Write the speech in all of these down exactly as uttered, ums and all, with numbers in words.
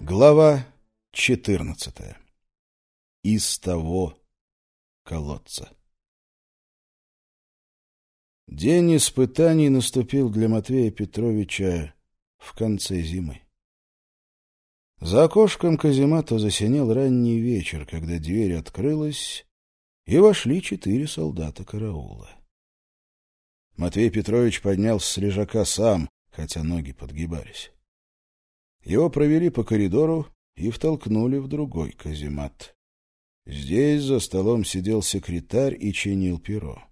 Глава четырнадцатая. Из того колодца. День испытаний наступил для Матвея Петровича в конце зимы. За окошком каземата засинел ранний вечер, когда дверь открылась, и вошли четыре солдата караула. Матвей Петрович поднялся с лежака сам, хотя ноги подгибались. Его провели по коридору и втолкнули в другой каземат. Здесь за столом сидел секретарь и чинил перо.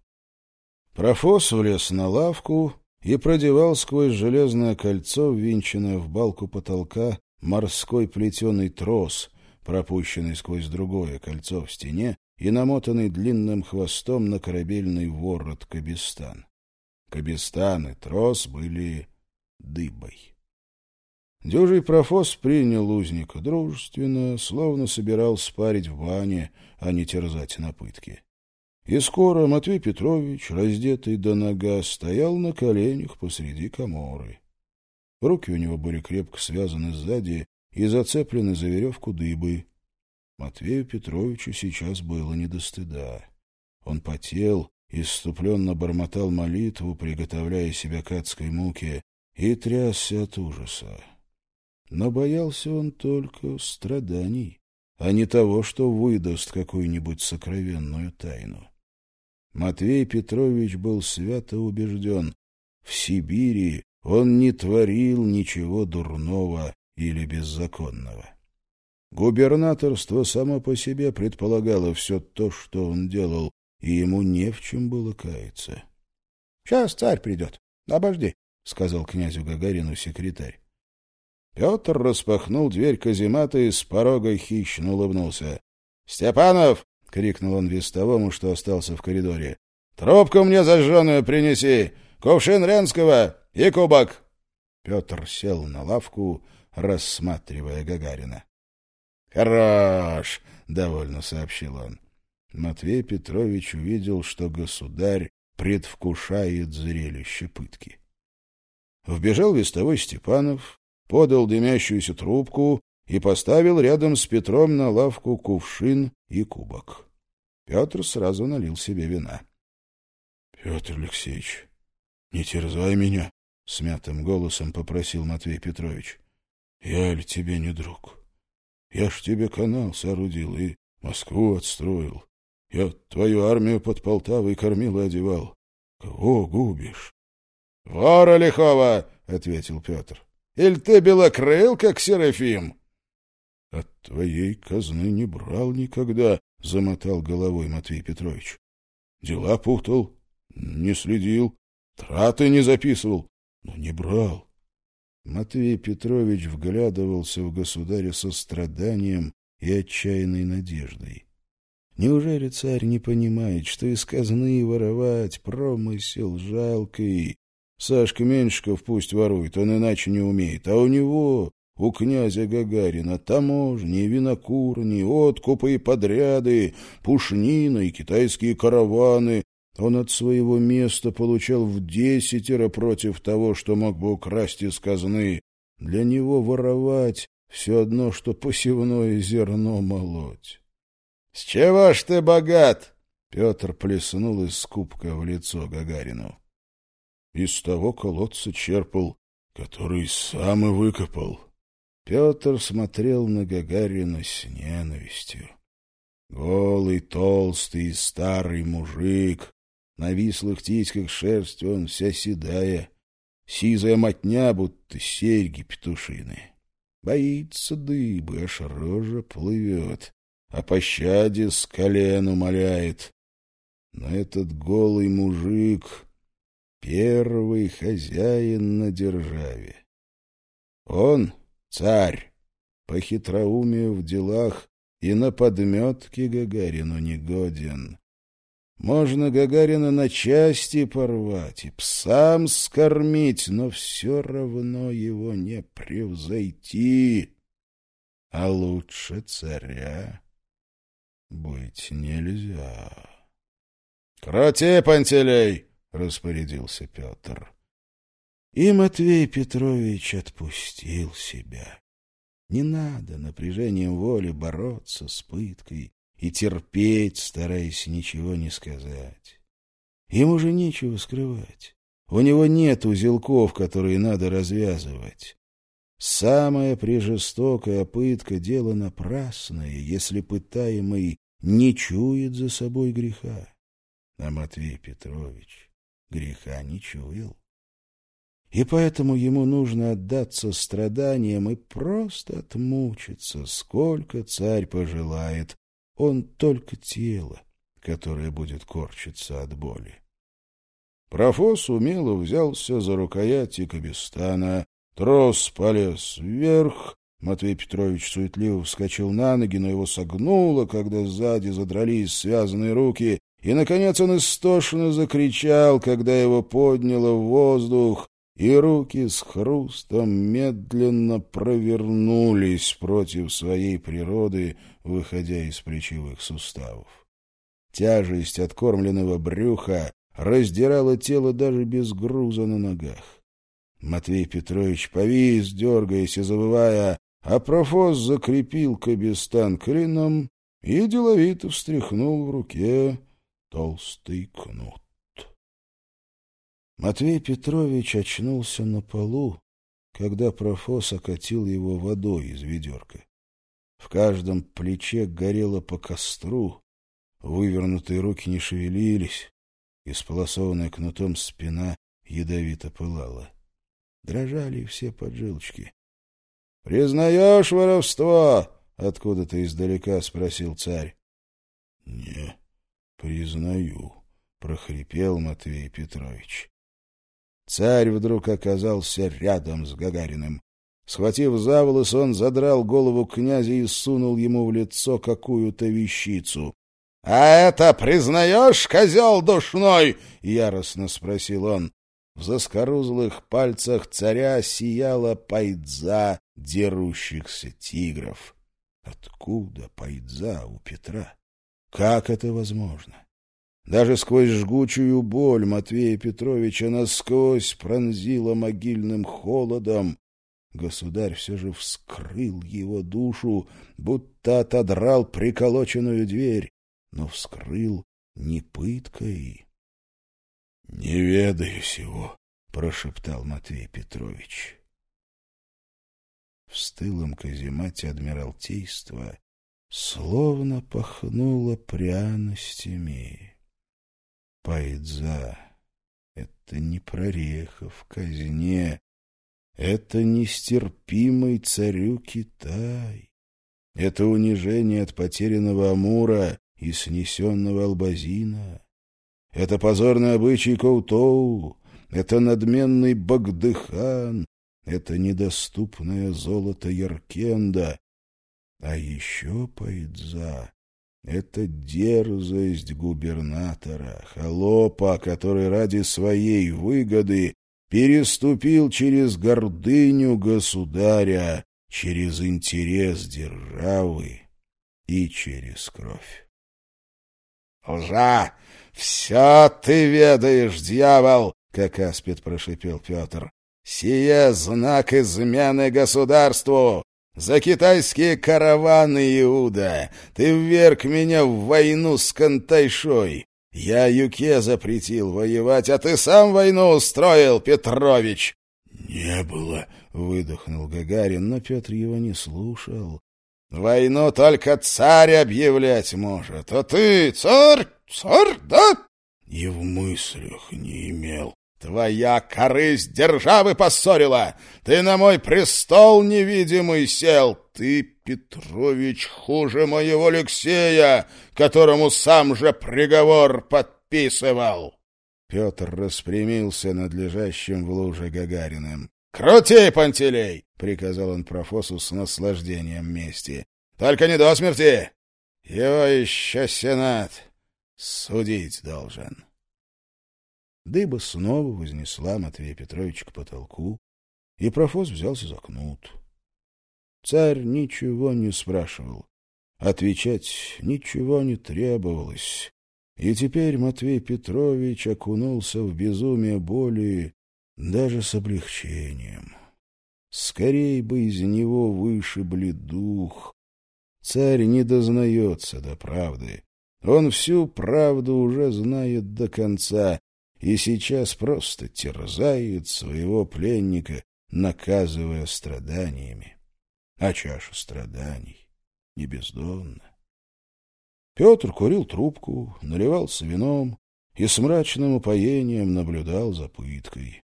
Профос влез на лавку и продевал сквозь железное кольцо, ввинченное в балку потолка, морской плетеный трос, пропущенный сквозь другое кольцо в стене и намотанный длинным хвостом на корабельный ворот кабестан. Кабестан и трос были дыбой. Дюжий профос принял узника дружественно, словно собирал спарить в бане, а не терзать на пытке. И скоро Матвей Петрович, раздетый до нога, стоял на коленях посреди каморы. Руки у него были крепко связаны сзади и зацеплены за веревку дыбы. Матвею Петровичу сейчас было не до стыда. Он потел, исступленно бормотал молитву, приготовляя себя к адской муке, и трясся от ужаса. Но боялся он только страданий, а не того, что выдаст какую-нибудь сокровенную тайну. Матвей Петрович был свято убежден: в Сибири он не творил ничего дурного или беззаконного. Губернаторство само по себе предполагало все то, что он делал, и ему не в чем было каяться. — Сейчас царь придет, обожди, — сказал князю Гагарину секретарь. Петр распахнул дверь каземата и с порога хищно улыбнулся. — Степанов! — крикнул он вестовому, что остался в коридоре. — Трубку мне зажженную принеси! Кувшин Ренского и кубок! Петр сел на лавку, рассматривая Гагарина. — Хорош! — довольно сообщил он. Матвей Петрович увидел, что государь предвкушает зрелище пытки. Вбежал вестовой Степанов, подал дымящуюся трубку и поставил рядом с Петром на лавку кувшин и кубок. Петр сразу налил себе вина. — Петр Алексеевич, не терзай меня, — смятым голосом попросил Матвей Петрович. — Я ли тебе не друг? Я ж тебе канал соорудил и Москву отстроил. Я твою армию под Полтавой кормил и одевал. Кого губишь? — Вора лихого, — ответил Петр. — Иль ты белокрыл, как Серафим? — От твоей казны не брал никогда, — замотал головой Матвей Петрович. — Дела путал, не следил, траты не записывал, но не брал. Матвей Петрович вглядывался в государя со страданием и отчаянной надеждой. Неужели царь не понимает, что из казны воровать промысел жалкий? Сашка Меньшиков пусть ворует, он иначе не умеет, а у него, у князя Гагарина, таможни, винокурни, откупы и подряды, пушнина и китайские караваны. Он от своего места получал в десятеро против того, что мог бы украсть из казны. Для него воровать — все одно, что посевное зерно молоть. — С чего ж ты богат? — Петр плеснул из кубка в лицо Гагарину. — Из того колодца черпал, который сам и выкопал. Петр смотрел на Гагарина с ненавистью. Голый, толстый, старый мужик, на вислых титьках шерсть он вся седая, сизая мотня, будто серьги петушины. Боится дыбы, аж рожа плывет, о пощаде с колен умоляет. Но этот голый мужик — первый хозяин на державе. Он — царь, по хитроумию в делах и на подметке Гагарину не годен. Можно Гагарина на части порвать и псам скормить, но все равно его не превзойти. А лучше царя быть нельзя. — Крути, Пантелей! — распорядился Петр. И Матвей Петрович отпустил себя. Не надо напряжением воли бороться с пыткой и терпеть, стараясь ничего не сказать. Ему же нечего скрывать. У него нет узелков, которые надо развязывать. Самая прежестокая пытка — дело напрасное, если пытаемый не чует за собой греха. А Матвей Петрович греха не чуял. И поэтому ему нужно отдаться страданиям и просто отмучиться, сколько царь пожелает. Он только тело, которое будет корчиться от боли. Профос умело взялся за рукояти кабестана. Трос полез вверх. Матвей Петрович суетливо вскочил на ноги, но его согнуло, когда сзади задрались связанные руки. И, наконец, он истошно закричал, когда его подняло в воздух, и руки с хрустом медленно провернулись против своей природы, выходя из плечевых суставов. Тяжесть откормленного брюха раздирала тело даже без груза на ногах. Матвей Петрович повис, дергаясь и завывая, а профос закрепил кабестан клином и деловито встряхнул в руке толстый кнут. Матвей Петрович очнулся на полу, когда профос окатил его водой из ведерка. В каждом плече горело по костру, вывернутые руки не шевелились, исполосованная кнутом спина ядовито пылала. Дрожали все поджилочки. — Признаешь воровство? — откуда-то издалека спросил царь. — Не признаю, — прохрипел Матвей Петрович. Царь вдруг оказался рядом с Гагариным. Схватив за волос, он задрал голову князя и сунул ему в лицо какую-то вещицу. — А это признаешь, козел душной? — яростно спросил он. В заскорузлых пальцах царя сияла пайдза дерущихся тигров. Откуда пайдза у Петра? Как это возможно? Даже сквозь жгучую боль Матвея Петровича насквозь пронзила могильным холодом. Государь все же вскрыл его душу, будто отодрал приколоченную дверь, но вскрыл не пыткой. — Не ведаю сего, — прошептал Матвей Петрович. В стылом каземате Адмиралтейства словно пахнуло пряностями. Пайдза — это не прореха в казне, это нестерпимый царю Китай, это унижение от потерянного Амура и снесенного Албазина, это позорный обычай Коутоу, это надменный Багдыхан, это недоступное золото Яркенда, а еще пайдза — это дерзость губернатора, холопа, который ради своей выгоды переступил через гордыню государя, через интерес державы и через кровь. — Лжа! Все ты ведаешь, дьявол! — как аспид прошипел Петр. — Сие знак измены государству! За китайские караваны, Иуда! Ты вверг меня в войну с Кантайшой! Я Юке запретил воевать, а ты сам войну устроил, Петрович! — Не было, — выдохнул Гагарин, но Петр его не слушал. — Войну только царь объявлять может, а ты царь, царь, да? — И в мыслях не имел. — Твоя корысть державы поссорила! Ты на мой престол невидимый сел! Ты, Петрович, хуже моего Алексея, которому сам же приговор подписывал! Петр распрямился над лежащим в луже Гагариным. — Крути, Пантелей! — приказал он профосу с наслаждением мести. — Только не до смерти! Его еще сенат судить должен. Дыба снова вознесла Матвея Петровича к потолку, и профос взялся за кнут. Царь ничего не спрашивал, отвечать ничего не требовалось, и теперь Матвей Петрович окунулся в безумие боли даже с облегчением. Скорей бы из него вышибли дух. Царь не дознается до правды. Он всю правду уже знает до конца и сейчас просто терзает своего пленника, наказывая страданиями. А чаша страданий не бездонна. Петр курил трубку, наливался вином и с мрачным упоением наблюдал за пыткой.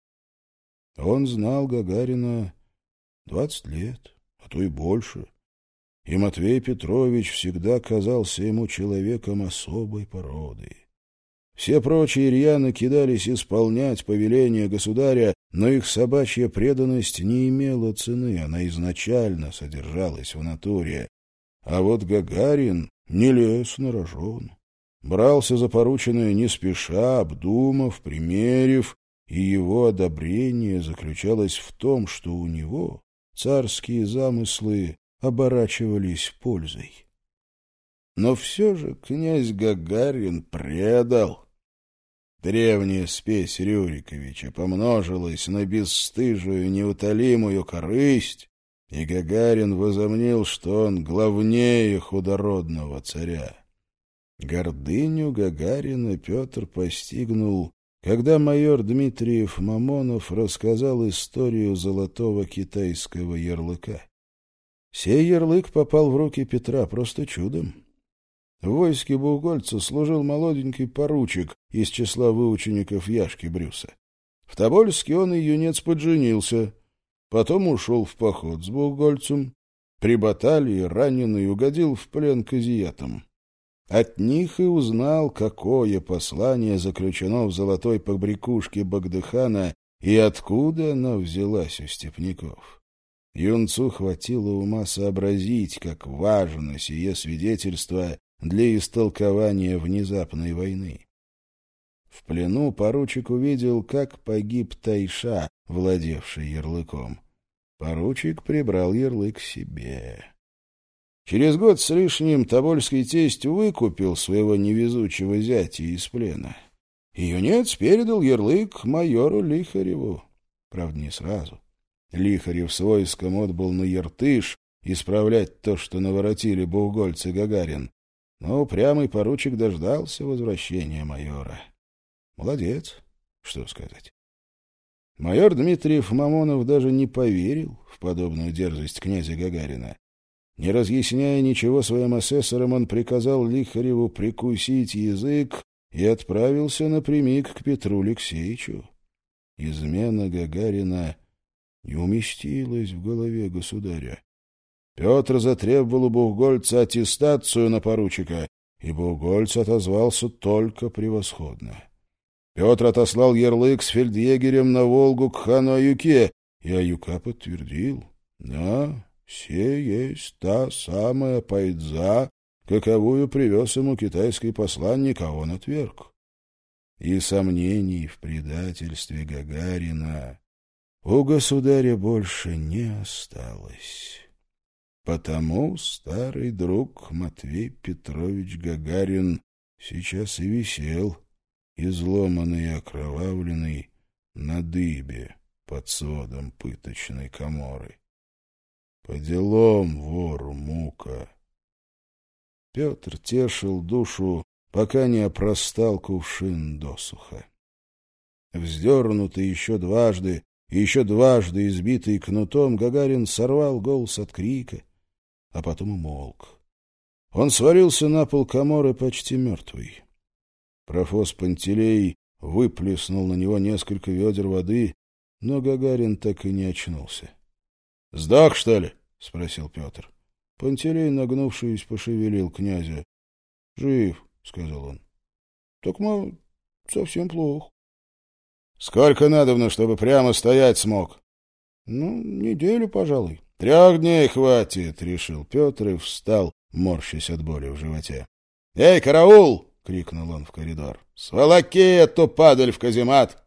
Он знал Гагарина двадцать лет, а то и больше, и Матвей Петрович всегда казался ему человеком особой породы. Все прочие рьяно кидались исполнять повеления государя, но их собачья преданность не имела цены, она изначально содержалась в натуре. А вот Гагарин не лез на рожон, брался за порученное не спеша, обдумав, примерив, и его одобрение заключалось в том, что у него царские замыслы оборачивались пользой. Но все же князь Гагарин предал. Древняя спесь Рюриковича помножилась на бесстыжую неутолимую корысть, и Гагарин возомнил, что он главнее худородного царя. Гордыню Гагарина Петр постигнул, когда майор Дмитриев Мамонов рассказал историю золотого китайского ярлыка. Сей ярлык попал в руки Петра просто чудом. В войске бугольца служил молоденький поручик из числа выучеников Яшки Брюса. В Тобольске он и юнец подженился, потом ушел в поход с бугольцем, при баталии раненый угодил в плен к азиатам. От них и узнал, какое послание заключено в золотой побрякушке Багдыхана и откуда она взялась у степняков. Юнцу хватило ума сообразить, как важно сие свидетельство для истолкования внезапной войны. В плену поручик увидел, как погиб Тайша, владевший ярлыком. Поручик прибрал ярлык себе. Через год с лишним тобольский тесть выкупил своего невезучего зятя из плена. И юнец передал ярлык майору Лихареву. Правда, не сразу. Лихарев с войском отбыл на Иртыш исправлять то, что наворотили бугольцы Гагарин. Но упрямый поручик дождался возвращения майора. Молодец, что сказать. Майор Дмитриев Мамонов даже не поверил в подобную дерзость князя Гагарина. Не разъясняя ничего своим асессорам, он приказал Лихареву прикусить язык и отправился напрямик к Петру Алексеевичу. Измена Гагарина не уместилась в голове государя. Петр затребовал у бугольца аттестацию на поручика, и бугольц отозвался только превосходно. Петр отослал ярлык с фельдъегерем на Волгу к хану Аюке, и Аюка подтвердил: да, се есть та самая пайдза, каковую привез ему китайский посланник, а он отверг. И сомнений в предательстве Гагарина у государя больше не осталось. Потому старый друг Матвей Петрович Гагарин сейчас и висел, изломанный и окровавленный, на дыбе под сводом пыточной каморы. По делам вору мука. Петр тешил душу, пока не опростал кувшин досуха. Вздернутый еще дважды и еще дважды избитый кнутом, Гагарин сорвал голос от крика, а потом умолк. Он свалился на пол каморы почти мертвый. Профос Пантелей выплеснул на него несколько ведер воды, но Гагарин так и не очнулся. — Сдох, что ли? — спросил Петр. Пантелей, нагнувшись, пошевелил князя. — Жив, — сказал он. — Так мы совсем плохо. — Сколько надобно, чтобы прямо стоять смог? — Ну, неделю, пожалуй. — Трех дней хватит, — решил Петр и встал, морщась от боли в животе. — Эй, караул! — крикнул он в коридор. — Сволоки эту падаль в каземат!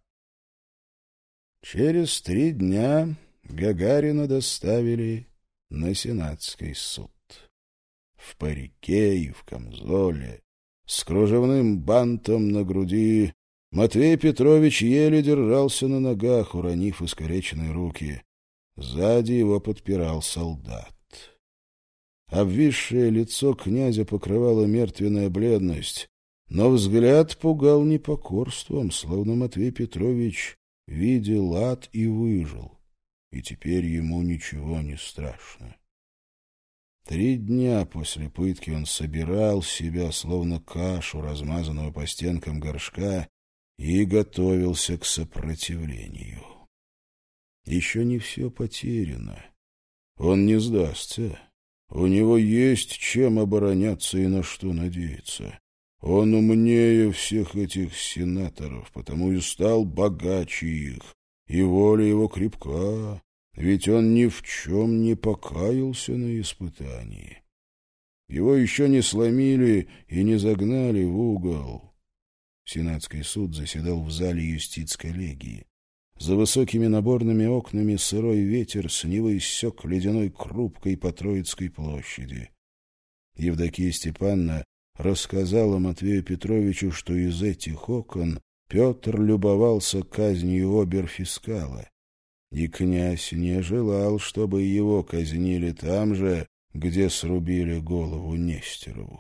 Через три дня Гагарина доставили на Сенатский суд. В парике и в камзоле, с кружевным бантом на груди, Матвей Петрович еле держался на ногах, уронив искалеченные руки. Сзади его подпирал солдат. Обвисшее лицо князя покрывала мертвенная бледность, но взгляд пугал непокорством, словно Матвей Петрович видел ад и выжил, и теперь ему ничего не страшно. Три дня после пытки он собирал себя, словно кашу, размазанную по стенкам горшка, и готовился к сопротивлению. Еще не все потеряно. Он не сдастся. У него есть чем обороняться и на что надеяться. Он умнее всех этих сенаторов, потому и стал богаче их, и воля его крепка, ведь он ни в чем не покаялся на испытании. Его еще не сломили и не загнали в угол. Сенатский суд заседал в зале юстиц-коллегии. За высокими наборными окнами сырой ветер с Невы иссек ледяной крупкой по Троицкой площади. Евдокия Степановна рассказала Матвею Петровичу, что из этих окон Петр любовался казнью обер-фискала, и князь не желал, чтобы его казнили там же, где срубили голову Нестерову.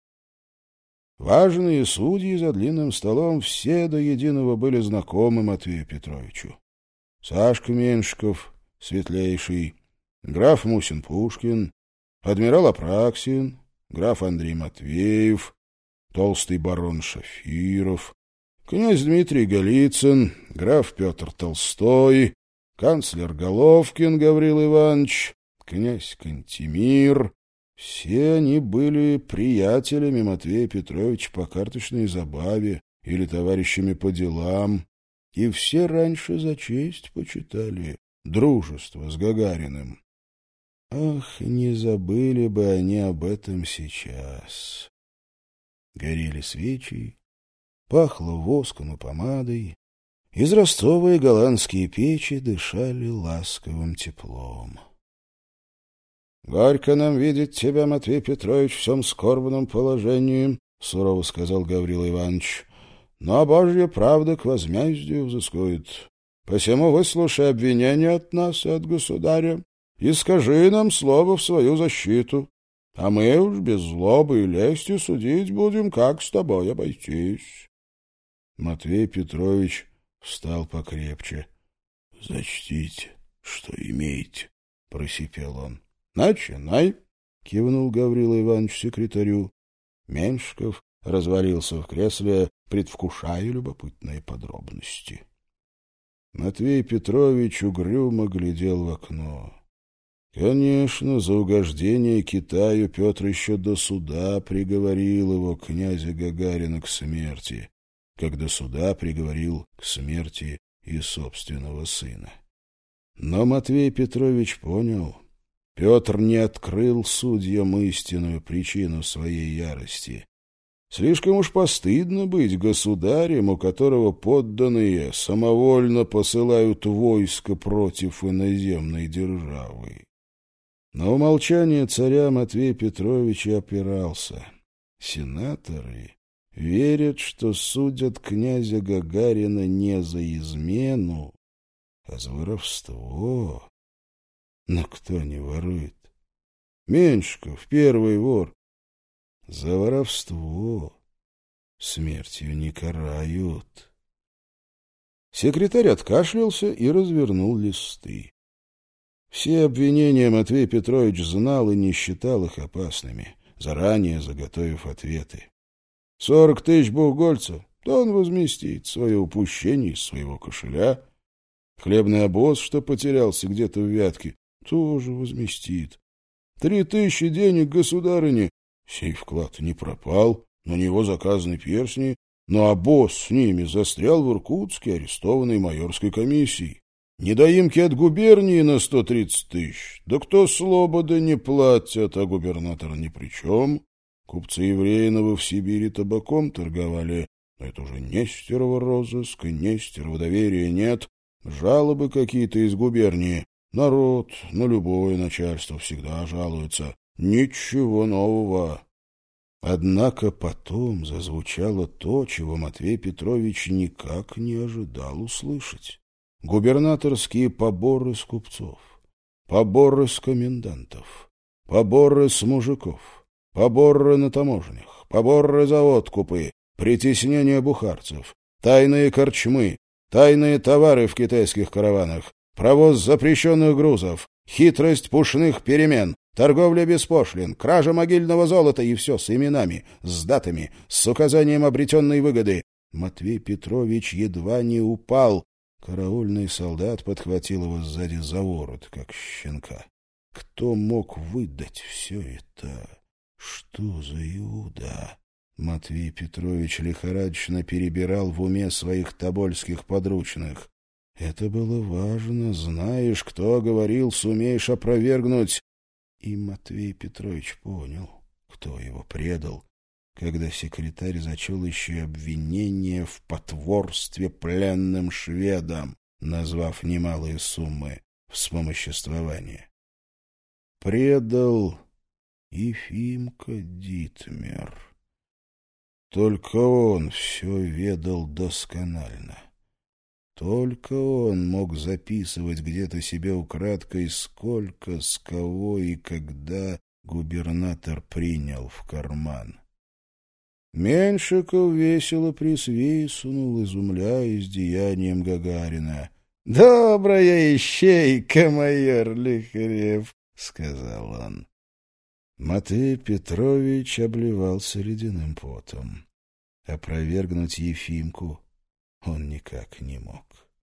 Важные судьи за длинным столом все до единого были знакомы Матвею Петровичу. Сашка Меньшиков, светлейший, граф Мусин-Пушкин, адмирал Апраксин, граф Андрей Матвеев, толстый барон Шафиров, князь Дмитрий Голицын, граф Петр Толстой, канцлер Головкин Гаврил Иванович, князь Кантемир. Все они были приятелями Матвея Петровича по карточной забаве или товарищами по делам, и все раньше за честь почитали дружество с Гагариным. Ах, не забыли бы они об этом сейчас. Горели свечи, пахло воском и помадой, израстовые голландские печи дышали ласковым теплом. — Горько нам видеть тебя, Матвей Петрович, в всем скорбном положении, — сурово сказал Гаврил Иванович. — Но Божья правда к возмездию взыскует. Посему выслушай обвинение от нас и от государя и скажи нам слово в свою защиту, а мы уж без злобы и лести судить будем, как с тобой обойтись. Матвей Петрович встал покрепче. — Зачтите, что имеете, — просипел он. — Начинай, — кивнул Гаврила Иванович секретарю. Меньшиков развалился в кресле, предвкушая любопытные подробности. Матвей Петрович угрюмо глядел в окно. Конечно, за угождение Китаю Петр еще до суда приговорил его, князя Гагарина, к смерти, как до суда приговорил к смерти и собственного сына. Но Матвей Петрович понял, Петр не открыл судьям истинную причину своей ярости. Слишком уж постыдно быть государем, у которого подданные самовольно посылают войско против иноземной державы. На умолчание царя Матвей Петрович и опирался. Сенаторы верят, что судят князя Гагарина не за измену, а за воровство. Но кто не ворует? Меньшиков, первый вор. За воровство смертью не карают. Секретарь откашлялся и развернул листы. Все обвинения Матвей Петрович знал и не считал их опасными, заранее заготовив ответы. Сорок тысяч бухгольцев, то он возместит свое упущение из своего кошеля. Хлебный обоз, что потерялся где-то в Вятке, тоже возместит. Три тысячи денег государыне, сей вклад не пропал, на него заказаны перстни, но обоз с ними застрял в Иркутске, арестованной майорской комиссией. Недоимки от губернии на сто тридцать тысяч. Да кто слобода не платят, а губернатор ни при чем. Купцы Евреиновы в Сибири табаком торговали. Но это уже Нестерова розыск, и Нестерова доверия нет. Жалобы какие-то из губернии. Народ на любое начальство всегда жалуется. Ничего нового. Однако потом зазвучало то, чего Матвей Петрович никак не ожидал услышать. Губернаторские поборы с купцов, поборы с комендантов, поборы с мужиков, поборы на таможнях, поборы за откупы, притеснение бухарцев, тайные корчмы, тайные товары в китайских караванах, провоз запрещенных грузов, хитрость пушных перемен, торговля без пошлин, кража могильного золота и все с именами, с датами, с указанием обретенной выгоды. Матвей Петрович едва не упал. Караульный солдат подхватил его сзади за ворот, как щенка. Кто мог выдать все это? Что за Иуда? Матвей Петрович лихорадочно перебирал в уме своих тобольских подручных. Это было важно. Знаешь, кто говорил, сумеешь опровергнуть. И Матвей Петрович понял, кто его предал, когда секретарь зачел еще обвинение в потворстве пленным шведам, назвав немалые суммы вспомоществования. Предал Ефимка Дитмер. Только он все ведал досконально. Только он мог записывать где-то себе украдкой, сколько, с кого и когда губернатор принял в карман. Меньшиков весело присвистнул, изумляясь деянием Гагарина. — Добрая ищейка, майор Лихарев, — сказал он. Матвей Петрович обливался ледяным потом. Опровергнуть Ефимку он никак не мог.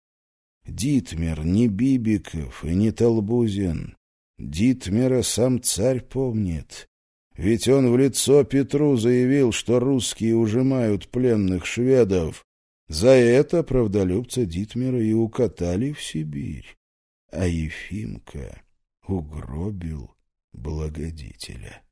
Дитмер не Бибиков и не Толбузин. Дитмера сам царь помнит. Ведь он в лицо Петру заявил, что русские ужимают пленных шведов. За это правдолюбца Дитмера и укатали в Сибирь. А Ефимка угробил благодетеля.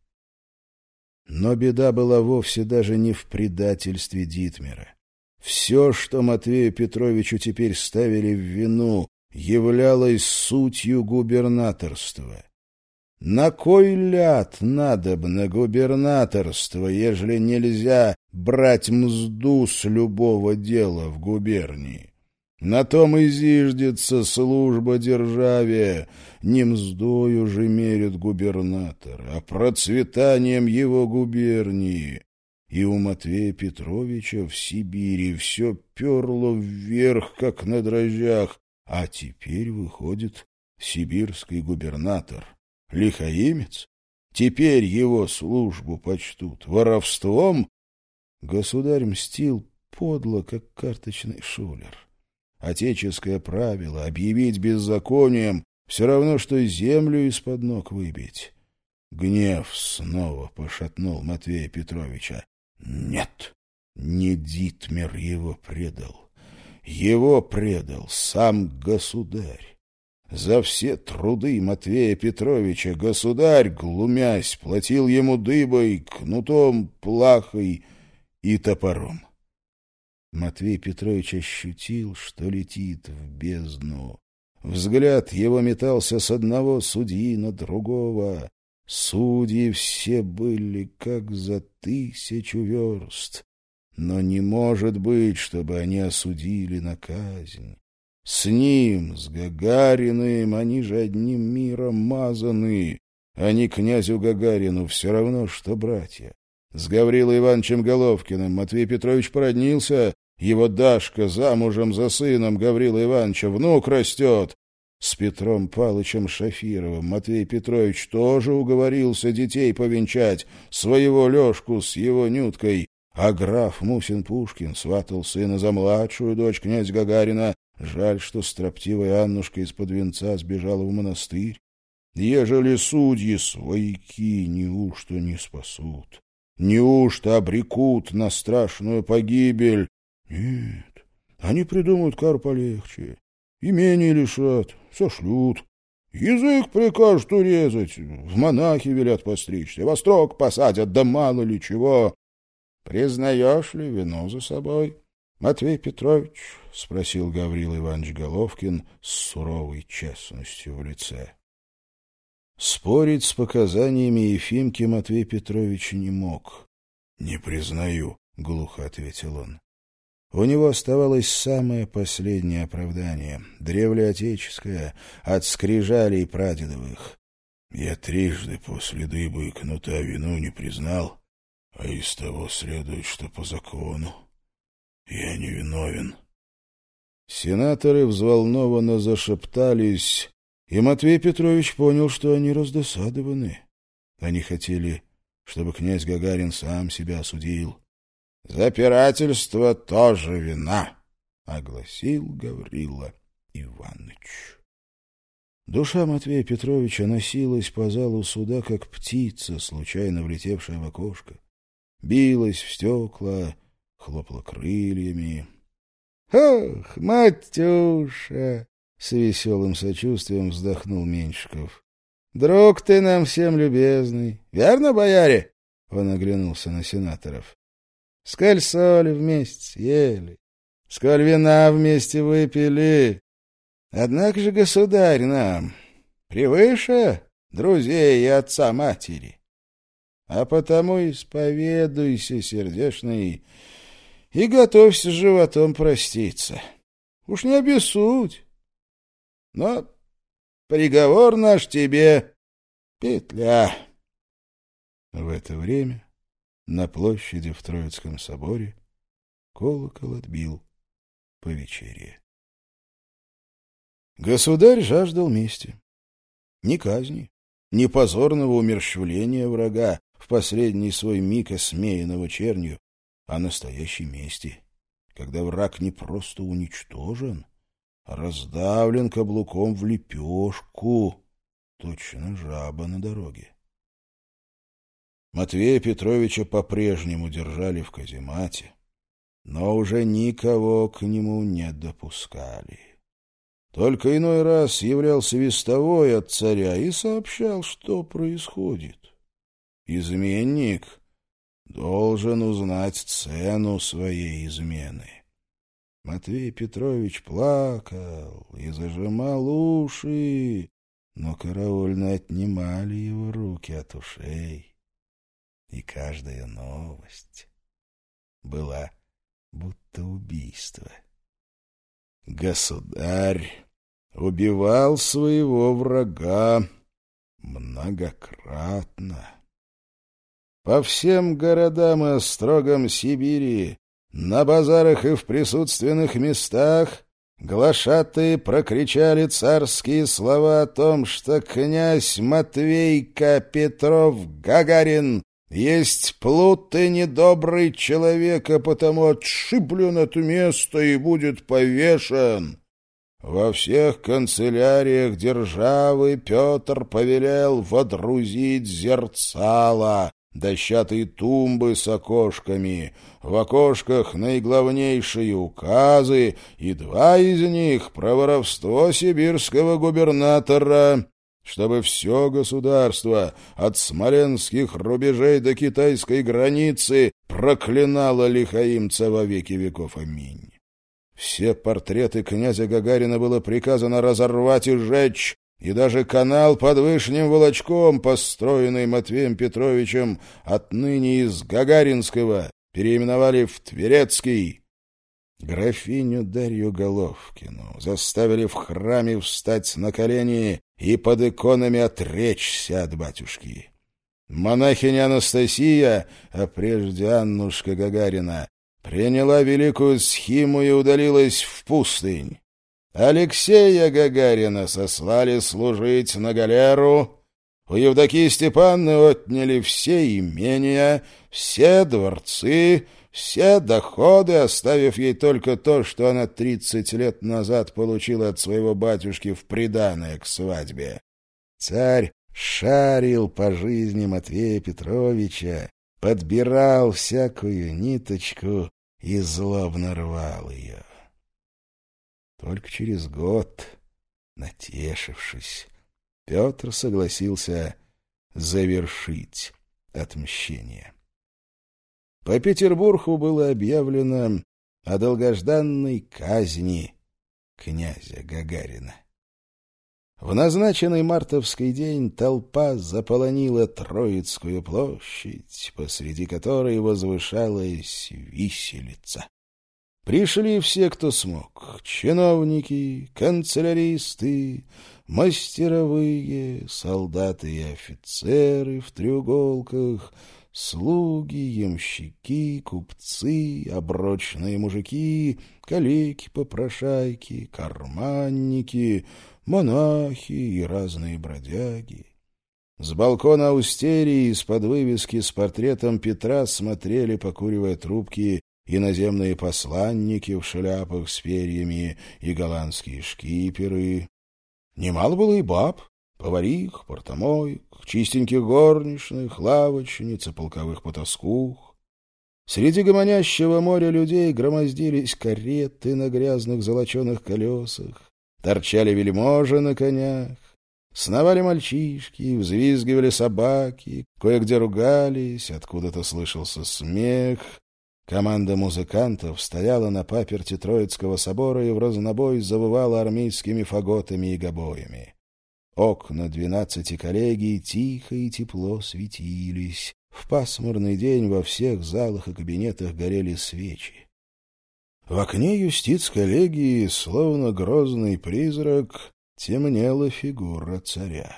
Но беда была вовсе даже не в предательстве Дитмера. Все, что Матвею Петровичу теперь ставили в вину, являлось сутью губернаторства. На кой ляд надобно губернаторство, ежели нельзя брать мзду с любого дела в губернии? На том и зиждется служба державе. Не мздою же мерят губернатора, а процветанием его губернии. И у Матвея Петровича в Сибири все перло вверх, как на дрожжах, а теперь выходит сибирский губернатор. Лихаимец? Теперь его службу почтут воровством? Государь мстил подло, как карточный шулер. Отеческое правило объявить беззаконием все равно, что землю из-под ног выбить. Гнев снова пошатнул Матвея Петровича. Нет, не Дитмер его предал. Его предал сам государь. За все труды Матвея Петровича государь, глумясь, платил ему дыбой, кнутом, плахой и топором. Матвей Петрович ощутил, что летит в бездну. Взгляд его метался с одного судьи на другого. Судьи все были как за тысячу верст. Но не может быть, чтобы они осудили на казнь. С ним, с Гагариным, они же одним миром мазаны. Они князю Гагарину все равно, что братья. С Гаврилой Ивановичем Головкиным Матвей Петрович породнился. Его Дашка замужем за сыном Гаврила Ивановича, внук растет. С Петром Палычем Шафировым Матвей Петрович тоже уговорился детей повенчать, своего Лешку с его Нюткой. А граф Мусин-Пушкин сватал сына за младшую дочь князя Гагарина. Жаль, что строптивая Аннушка из-под венца сбежала в монастырь. Ежели судьи свояки неужто не спасут? Неужто обрекут на страшную погибель? Нет, они придумают кару полегче. Имение лишат, сошлют. Язык прикажут урезать, в монахи велят постричься, во строк посадят, да мало ли чего. Признаешь ли вину за собой, Матвей Петрович? — спросил Гаврила Иванович Головкин с суровой честностью в лице. Спорить с показаниями Ефимки Матвей Петрович не мог. — Не признаю, — глухо ответил он. У него оставалось самое последнее оправдание, древлеотеческое, от скрижалей прадедовых. «Я трижды после дыбы и кнута вину не признал, а из того следует, что по закону я не виновен». Сенаторы взволнованно зашептались, и Матвей Петрович понял, что они раздосадованы. Они хотели, чтобы князь Гагарин сам себя осудил. «Запирательство тоже вина», — огласил Гаврила Иваныч. Душа Матвея Петровича носилась по залу суда, как птица, случайно влетевшая в окошко. Билась в стекла, хлопала крыльями. «Ох, Матюша!» — с веселым сочувствием вздохнул Меньшиков. «Друг ты нам всем любезный. Верно, бояре?» — он оглянулся на сенаторов. «Сколь соли вместе съели, сколь вина вместе выпили. Однако же государь нам превыше друзей и отца-матери. А потому исповедуйся, сердечный, и готовься с животом проститься. Уж не обессудь. Но приговор наш тебе — петля». В это время на площади в Троицком соборе колокол отбил повечерие. Государь жаждал мести. Ни казни, ни позорного умерщвления врага в последний свой миг осмеянного чернью, а настоящей мести, когда враг не просто уничтожен, а раздавлен каблуком в лепешку, точно жаба на дороге. Матвея Петровича по-прежнему держали в каземате, но уже никого к нему не допускали. Только иной раз являлся вестовой от царя и сообщал, что происходит. Изменник должен узнать цену своей измены. Матвей Петрович плакал и зажимал уши, но караульные отнимали его руки от ушей. И каждая новость была будто убийство. Государь убивал своего врага многократно. По всем городам и острогам Сибири, на базарах и в присутственных местах глашатые прокричали царские слова о том, что князь Матвейка Петров Гагарин есть плут и недобрый человек, а потому отшиблен от места и будет повешен. Во всех канцеляриях державы Петр повелел водрузить зерцала, дощатые тумбы с окошками, в окошках наиглавнейшие указы, и два из них про воровство сибирского губернатора, чтобы все государство от смоленских рубежей до китайской границы проклинало лихаимца во веки веков. Аминь. Все портреты князя Гагарина было приказано разорвать и сжечь, и даже канал под Вышним Волочком, построенный Матвеем Петровичем отныне из Гагаринского, переименовали в Тверецкий. Графиню Дарью Головкину заставили в храме встать на колени и под иконами отречься от батюшки. Монахиня Анастасия, а прежде Аннушка Гагарина, приняла великую схиму и удалилась в пустынь. Алексея Гагарина сослали служить на галеру. У Евдокии Степанны отняли все имения, все дворцы, все доходы, оставив ей только то, что она тридцать лет назад получила от своего батюшки в приданое к свадьбе. Царь шарил по жизни Матвея Петровича, подбирал всякую ниточку и злобно рвал ее. Только через год, натешившись, Петр согласился завершить отмщение. По Петербургу было объявлено о долгожданной казни князя Гагарина. В назначенный мартовский день толпа заполонила Троицкую площадь, посреди которой возвышалась виселица. Пришли все, кто смог: чиновники, канцеляристы, мастеровые, солдаты и офицеры в треуголках, слуги, ямщики, купцы, оброчные мужики, калеки-попрошайки, карманники, монахи и разные бродяги. С балкона аустерии из-под вывески с портретом Петра смотрели, покуривая трубки, иноземные посланники в шляпах с перьями и голландские шкиперы. Немало было и баб, поварих, портомоек, чистеньких горничных, лавочниц и полковых потаскух. Среди гомонящего моря людей громоздились кареты на грязных золоченых колесах, торчали вельможи на конях, сновали мальчишки, взвизгивали собаки, кое-где ругались, откуда-то слышался смех. Команда музыкантов стояла на паперти Троицкого собора и в разнобой завывала армейскими фаготами и гобоями. Окна двенадцати коллегий тихо и тепло светились. В пасмурный день во всех залах и кабинетах горели свечи. В окне юстиц-коллегии, словно грозный призрак, темнела фигура царя.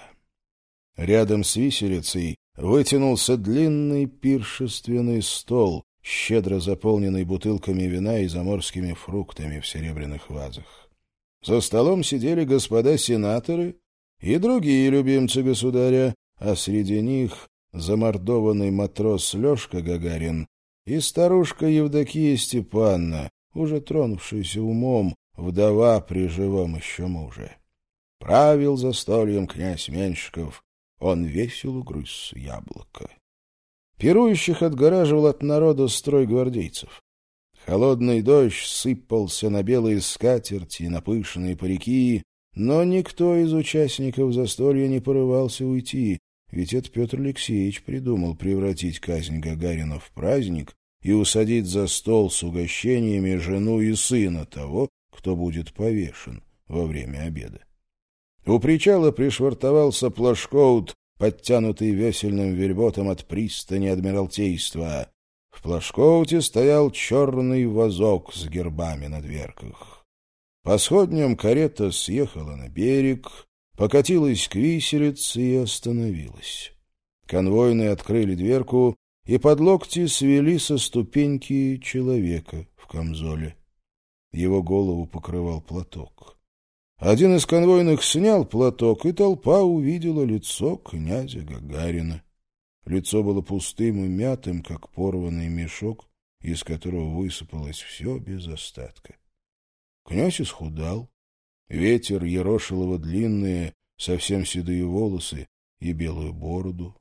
Рядом с виселицей вытянулся длинный пиршественный стол, щедро заполненный бутылками вина и заморскими фруктами в серебряных вазах. За столом сидели господа сенаторы и другие любимцы государя, а среди них замордованный матрос Лёшка Гагарин и старушка Евдокия Степанна, уже тронувшаяся умом, вдова при живом еще муже. Правил застольем князь Меньшиков, он весело грыз яблоко. Пирующих отгораживал от народа строй гвардейцев. Холодный дождь сыпался на белые скатерти и на пышные парики, но никто из участников застолья не порывался уйти, ведь это Петр Алексеевич придумал превратить казнь Гагарина в праздник и усадить за стол с угощениями жену и сына того, кто будет повешен во время обеда. У причала пришвартовался плашкоут, подтянутый весельным вельботом от пристани Адмиралтейства. В плашкоуте стоял черный вазок с гербами на дверках. По сходням карета съехала на берег, покатилась к виселице и остановилась. Конвойные открыли дверку и под локти свели со ступеньки человека в камзоле. Его голову покрывал платок. Один из конвойных снял платок, и толпа увидела лицо князя Гагарина. Лицо было пустым и мятым, как порванный мешок, из которого высыпалось все без остатка. Князь исхудал. Ветер ерошил его длинные, совсем седые волосы и белую бороду.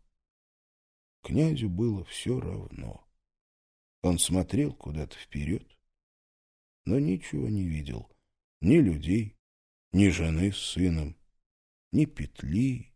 Князю было все равно. Он смотрел куда-то вперед, но ничего не видел. Ни людей, ни жены с сыном, ни петли.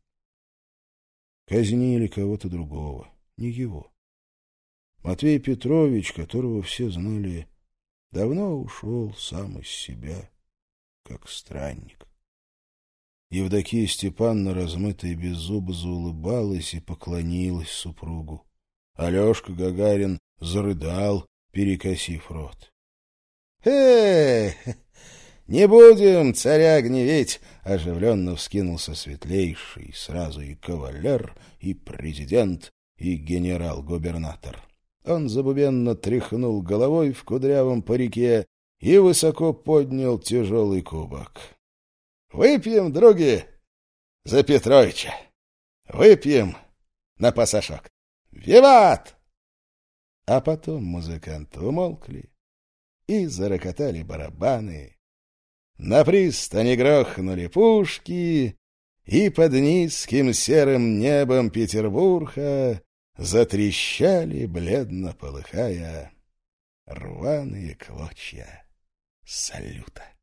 Казнили кого-то другого, не его. Матвей Петрович, которого все знали, давно ушел сам из себя, как странник. Евдокия Степанна, размытая без зуба, заулыбалась и поклонилась супругу. Алешка Гагарин зарыдал, перекосив рот. — Э, не будем царя гневить! — оживленно вскинулся светлейший, сразу и кавалер, и президент, и генерал-губернатор. Он забубенно тряхнул головой в кудрявом парике и высоко поднял тяжелый кубок. — Выпьем, други, за Петровича! Выпьем на пасашок! Виват! А потом музыканты умолкли и зарокотали барабаны. На пристани грохнули пушки, и под низким серым небом Петербурга затрещали, бледно полыхая, рваные клочья салюта.